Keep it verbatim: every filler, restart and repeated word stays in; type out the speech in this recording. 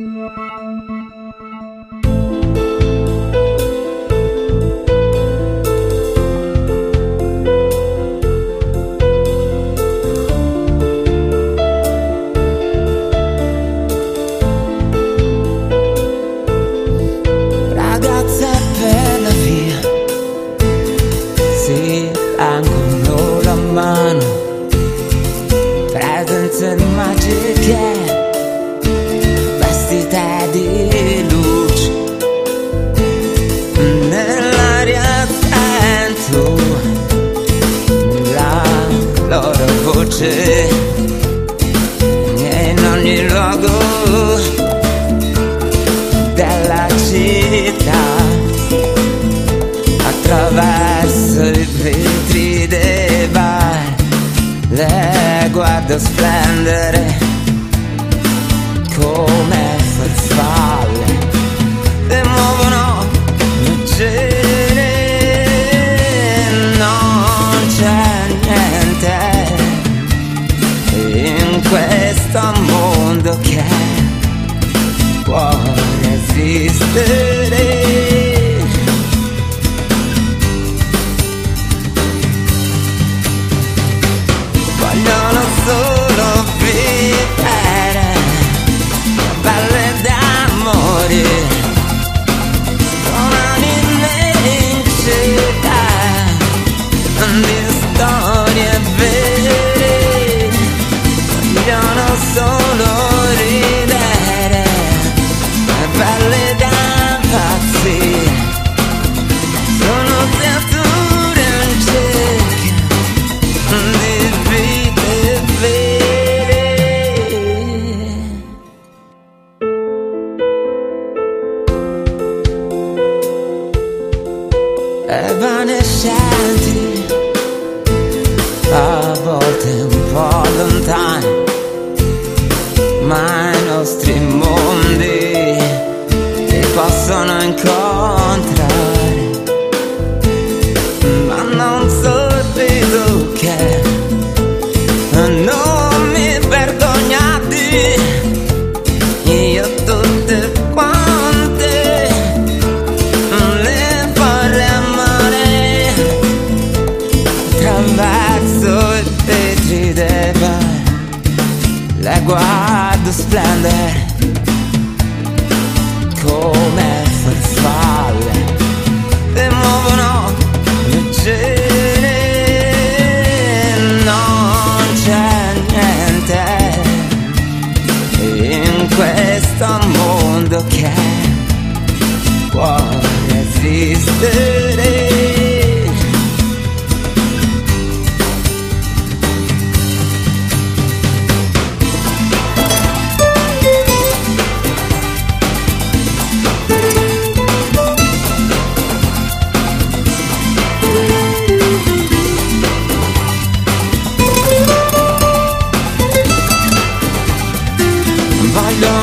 Ragazza per la via, si ancono la mano, presenze magiche, vestite di luce, nell'aria sento la loro voce, in ogni luogo della città, attraverso i vetri dei bar, le guardo splendere come farfalle, le muovono leggere, non c'è niente in questo mondo che può resistere. Vogliono solo vivere belle d'amore, con anime in città, di storie vere. Vogliono solo ridere, belle da pazzi, sono creature in cerca di vite vere. Evanescenti, a volte un po' lontani, ma i nostri mondi si possono incontrare, ma non sorrido che non mi vergognate, io tutte quante le vorrei amare, attraverso i vetri dei bar, le guardo splendere come farfalle, le muovono leggere, non c'è niente in questo mondo che può resistere. Voglio